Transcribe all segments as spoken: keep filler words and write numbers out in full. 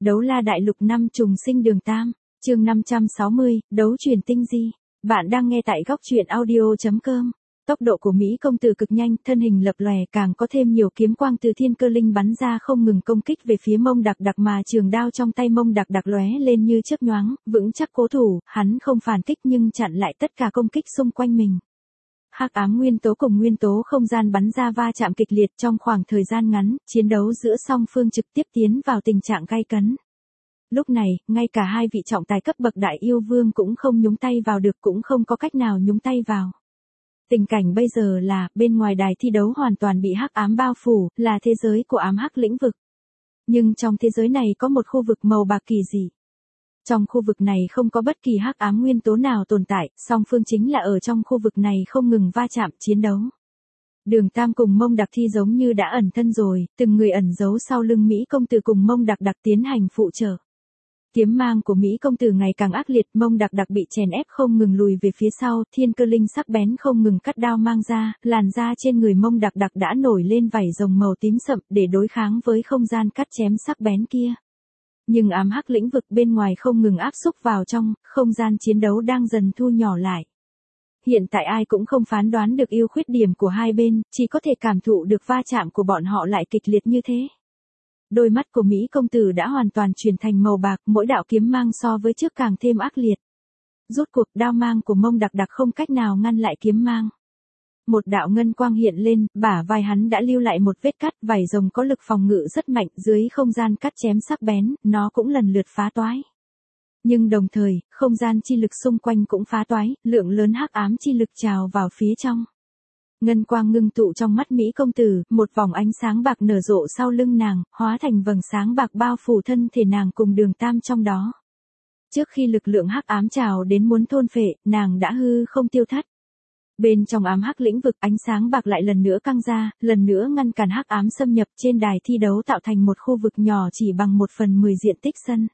Đấu la đại lục năm trùng sinh đường tam, chương năm trăm sáu mươi, đấu truyền tinh di. Bạn đang nghe tại góc truyện audio chấm com. Tốc độ của Mỹ công tử cực nhanh, thân hình lập lòe, càng có thêm nhiều kiếm quang từ thiên cơ linh bắn ra không ngừng công kích về phía Mông Đặc Đặc, mà trường đao trong tay Mông Đặc Đặc lóe lên như chớp nhoáng, vững chắc cố thủ, hắn không phản kích nhưng chặn lại tất cả công kích xung quanh mình. Hắc ám nguyên tố cùng nguyên tố không gian bắn ra va chạm kịch liệt trong khoảng thời gian ngắn, chiến đấu giữa song phương trực tiếp tiến vào tình trạng gay cấn. Lúc này, ngay cả hai vị trọng tài cấp bậc đại yêu vương cũng không nhúng tay vào được, cũng không có cách nào nhúng tay vào. Tình cảnh bây giờ là, bên ngoài đài thi đấu hoàn toàn bị hắc ám bao phủ, là thế giới của ám hắc lĩnh vực. Nhưng trong thế giới này có một khu vực màu bạc kỳ dị. Trong khu vực này không có bất kỳ hắc ám nguyên tố nào tồn tại, song phương chính là ở trong khu vực này không ngừng va chạm chiến đấu. Đường Tam cùng Mông Đặc Thi giống như đã ẩn thân rồi, từng người ẩn giấu sau lưng Mỹ công tử cùng Mông Đặc Đặc tiến hành phụ trợ. Kiếm mang của Mỹ công tử ngày càng ác liệt, Mông Đặc Đặc bị chèn ép không ngừng lùi về phía sau, thiên cơ linh sắc bén không ngừng cắt đao mang ra, làn da trên người Mông Đặc Đặc đã nổi lên vảy rồng màu tím sậm để đối kháng với không gian cắt chém sắc bén kia. Nhưng ám hắc lĩnh vực bên ngoài không ngừng áp xúc vào trong, không gian chiến đấu đang dần thu nhỏ lại. Hiện tại ai cũng không phán đoán được ưu khuyết điểm của hai bên, chỉ có thể cảm thụ được va chạm của bọn họ lại kịch liệt như thế. Đôi mắt của Mỹ công tử đã hoàn toàn chuyển thành màu bạc, mỗi đạo kiếm mang so với trước càng thêm ác liệt. Rốt cuộc đao mang của Mông Đặc Đặc không cách nào ngăn lại kiếm mang. Một đạo ngân quang hiện lên, bả vai hắn đã lưu lại một vết cắt, vảy rồng có lực phòng ngự rất mạnh, dưới không gian cắt chém sắc bén, nó cũng lần lượt phá toái. Nhưng đồng thời, không gian chi lực xung quanh cũng phá toái, lượng lớn hắc ám chi lực trào vào phía trong. Ngân quang ngưng tụ trong mắt Mỹ công tử, một vòng ánh sáng bạc nở rộ sau lưng nàng, hóa thành vầng sáng bạc bao phủ thân thể nàng cùng Đường Tam trong đó. Trước khi lực lượng hắc ám trào đến muốn thôn phệ, nàng đã hư không tiêu thất. Bên trong ám hắc lĩnh vực, ánh sáng bạc lại lần nữa căng ra, lần nữa ngăn cản hắc ám xâm nhập trên đài thi đấu, tạo thành một khu vực nhỏ chỉ bằng một phần mười diện tích sân.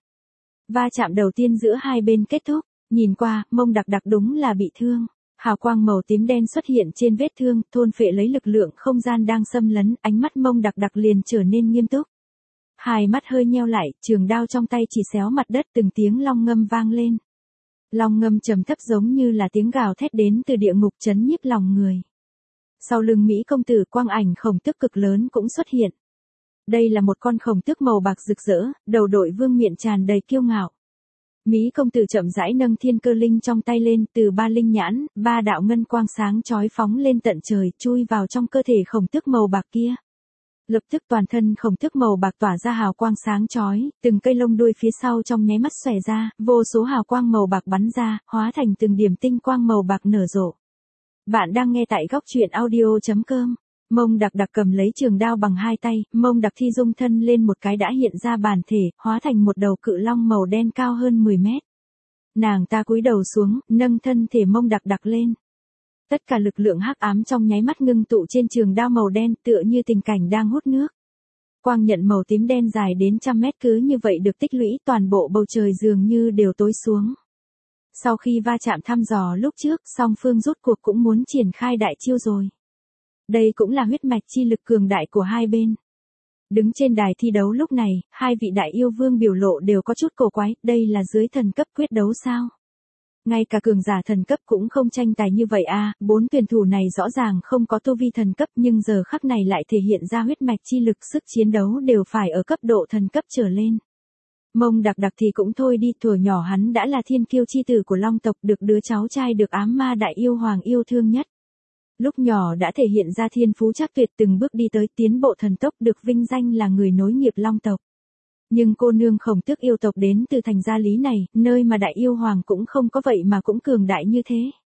Va chạm đầu tiên giữa hai bên kết thúc, nhìn qua, Mông Đặc Đặc đúng là bị thương. Hào quang màu tím đen xuất hiện trên vết thương, thôn phệ lấy lực lượng không gian đang xâm lấn, ánh mắt Mông Đặc Đặc liền trở nên nghiêm túc. Hai mắt hơi nheo lại, trường đao trong tay chỉ xéo mặt đất, từng tiếng long ngâm vang lên. Long ngâm trầm thấp giống như là tiếng gào thét đến từ địa ngục chấn nhiếp lòng người. Sau lưng Mỹ công tử, quang ảnh khổng tước cực lớn cũng xuất hiện. Đây là một con khổng tước màu bạc rực rỡ, đầu đội vương miện tràn đầy kiêu ngạo. Mỹ công tử chậm rãi nâng thiên cơ linh trong tay lên, từ ba linh nhãn, ba đạo ngân quang sáng chói phóng lên tận trời, chui vào trong cơ thể khổng tước màu bạc kia. Lập tức toàn thân khổng tước màu bạc tỏa ra hào quang sáng chói, từng cây lông đuôi phía sau trong nháy mắt xòe ra, vô số hào quang màu bạc bắn ra, hóa thành từng điểm tinh quang màu bạc nở rộ. Bạn đang nghe tại góc truyện audio chấm com. Mông Đặc Đặc cầm lấy trường đao bằng hai tay, Mông Đặc Thi dung thân lên một cái đã hiện ra bản thể, hóa thành một đầu cự long màu đen cao hơn mười mét. Nàng ta cúi đầu xuống, nâng thân thể Mông Đặc Đặc lên. Tất cả lực lượng hắc ám trong nháy mắt ngưng tụ trên trường đao màu đen, tựa như tình cảnh đang hút nước. Quang nhận màu tím đen dài đến trăm mét cứ như vậy được tích lũy, toàn bộ bầu trời dường như đều tối xuống. Sau khi va chạm thăm dò lúc trước, song phương rốt cuộc cũng muốn triển khai đại chiêu rồi. Đây cũng là huyết mạch chi lực cường đại của hai bên. Đứng trên đài thi đấu lúc này, hai vị đại yêu vương biểu lộ đều có chút cổ quái, đây là dưới thần cấp quyết đấu sao? Ngay cả cường giả thần cấp cũng không tranh tài như vậy à, bốn tuyển thủ này rõ ràng không có tu vi thần cấp nhưng giờ khắc này lại thể hiện ra huyết mạch chi lực, sức chiến đấu đều phải ở cấp độ thần cấp trở lên. Mông Đặc Đặc thì cũng thôi đi, thuở nhỏ hắn đã là thiên kiêu chi tử của Long tộc, được đứa cháu trai được ám ma đại yêu hoàng yêu thương nhất. Lúc nhỏ đã thể hiện ra thiên phú chắc tuyệt, từng bước đi tới tiến bộ thần tốc, được vinh danh là người nối nghiệp Long tộc. Nhưng cô nương khổng tước yêu tộc đến từ thành gia lý này, nơi mà đại yêu hoàng cũng không có vậy mà cũng cường đại như thế.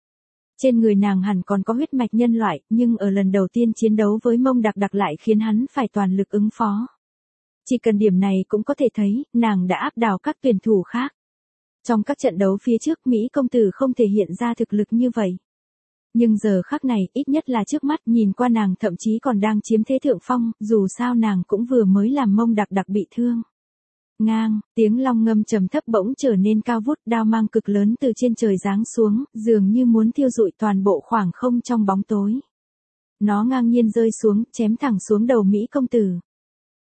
Trên người nàng hẳn còn có huyết mạch nhân loại, nhưng ở lần đầu tiên chiến đấu với Mông Đặc Đặc lại khiến hắn phải toàn lực ứng phó. Chỉ cần điểm này cũng có thể thấy, nàng đã áp đảo các tuyển thủ khác. Trong các trận đấu phía trước, Mỹ công tử không thể hiện ra thực lực như vậy. Nhưng giờ khắc này, ít nhất là trước mắt, nhìn qua nàng thậm chí còn đang chiếm thế thượng phong, dù sao nàng cũng vừa mới làm Mông Đặc Đặc bị thương. Ngang, tiếng long ngâm trầm thấp bỗng trở nên cao vút, đao mang cực lớn từ trên trời giáng xuống, dường như muốn thiêu rụi toàn bộ khoảng không trong bóng tối. Nó ngang nhiên rơi xuống, chém thẳng xuống đầu Mỹ công tử.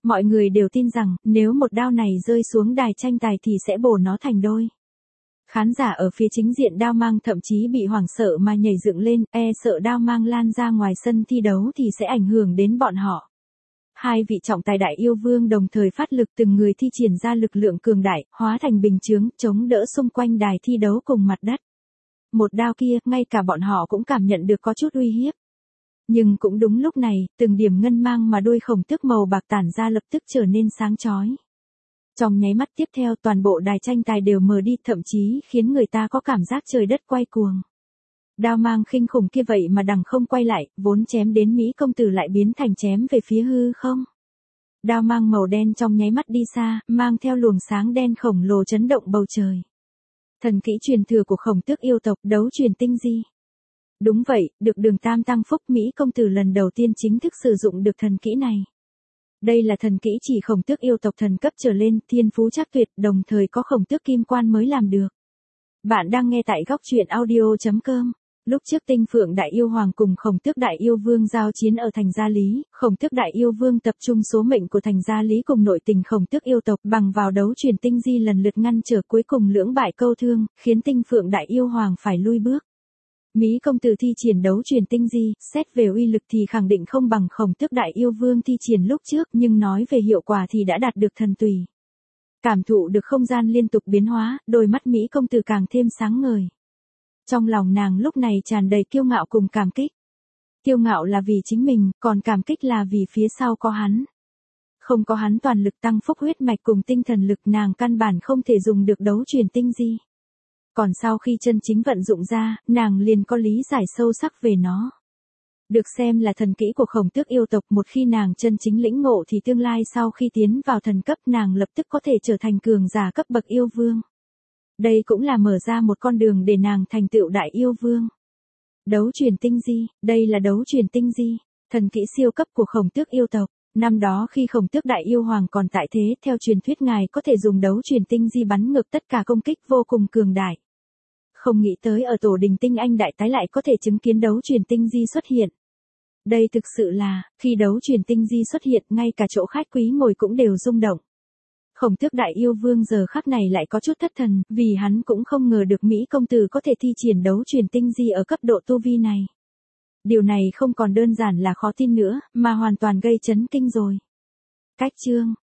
Mọi người đều tin rằng, nếu một đao này rơi xuống đài tranh tài thì sẽ bổ nó thành đôi. Khán giả ở phía chính diện đao mang thậm chí bị hoảng sợ mà nhảy dựng lên, e sợ đao mang lan ra ngoài sân thi đấu thì sẽ ảnh hưởng đến bọn họ. Hai vị trọng tài đại yêu vương đồng thời phát lực, từng người thi triển ra lực lượng cường đại, hóa thành bình chướng, chống đỡ xung quanh đài thi đấu cùng mặt đất. Một đao kia, ngay cả bọn họ cũng cảm nhận được có chút uy hiếp. Nhưng cũng đúng lúc này, từng điểm ngân mang mà đuôi khổng tước màu bạc tản ra lập tức trở nên sáng chói. Trong nháy mắt tiếp theo toàn bộ đài tranh tài đều mờ đi, thậm chí khiến người ta có cảm giác trời đất quay cuồng. Đao mang khinh khủng kia vậy mà đằng không quay lại, vốn chém đến Mỹ công tử lại biến thành chém về phía hư không. Đao mang màu đen trong nháy mắt đi xa, mang theo luồng sáng đen khổng lồ chấn động bầu trời. Thần kỹ truyền thừa của khổng tước yêu tộc, đấu truyền tinh di. Đúng vậy, được Đường Tam tăng phúc, Mỹ công tử lần đầu tiên chính thức sử dụng được thần kỹ này. Đây là thần kỹ chỉ khổng tước yêu tộc thần cấp trở lên, thiên phú chắc tuyệt, đồng thời có khổng tước kim quan mới làm được. Bạn đang nghe tại góc truyện audio chấm com. Lúc trước Tinh Phượng Đại Yêu Hoàng cùng Khổng Tước Đại Yêu Vương giao chiến ở thành Gia Lý, Khổng Tước Đại Yêu Vương tập trung số mệnh của thành Gia Lý cùng nội tình Khổng Tước yêu tộc, bằng vào đấu truyền tinh di lần lượt ngăn trở, cuối cùng lưỡng bại câu thương, khiến Tinh Phượng Đại Yêu Hoàng phải lui bước. Mỹ công tử thi triển đấu truyền tinh di, xét về uy lực thì khẳng định không bằng Khổng Tước Đại Yêu Vương thi triển lúc trước, nhưng nói về hiệu quả thì đã đạt được thần tùy. Cảm thụ được không gian liên tục biến hóa, đôi mắt Mỹ công tử càng thêm sáng ngời. Trong lòng nàng lúc này tràn đầy kiêu ngạo cùng cảm kích. Kiêu ngạo là vì chính mình, còn cảm kích là vì phía sau có hắn. Không có hắn toàn lực tăng phúc huyết mạch cùng tinh thần lực, nàng căn bản không thể dùng được đấu truyền tinh di. Còn sau khi chân chính vận dụng ra, nàng liền có lý giải sâu sắc về nó. Được xem là thần kỹ của Khổng Tước yêu tộc, một khi nàng chân chính lĩnh ngộ thì tương lai sau khi tiến vào thần cấp nàng lập tức có thể trở thành cường giả cấp bậc yêu vương. Đây cũng là mở ra một con đường để nàng thành tựu đại yêu vương. Đấu truyền tinh di, đây là đấu truyền tinh di, thần kỹ siêu cấp của Khổng Tước yêu tộc. Năm đó khi Khổng Tước Đại Yêu Hoàng còn tại thế, theo truyền thuyết ngài có thể dùng đấu truyền tinh di bắn ngược tất cả công kích, vô cùng cường đại. Không nghĩ tới ở tổ đình tinh anh đại tái lại có thể chứng kiến đấu truyền tinh di xuất hiện. Đây thực sự là, khi đấu truyền tinh di xuất hiện, ngay cả chỗ khách quý ngồi cũng đều rung động. Khổng Tước Đại Yêu Vương giờ khắc này lại có chút thất thần, vì hắn cũng không ngờ được Mỹ công tử có thể thi triển đấu truyền tinh di ở cấp độ tu vi này. Điều này không còn đơn giản là khó tin nữa, mà hoàn toàn gây chấn kinh rồi. Cách chương,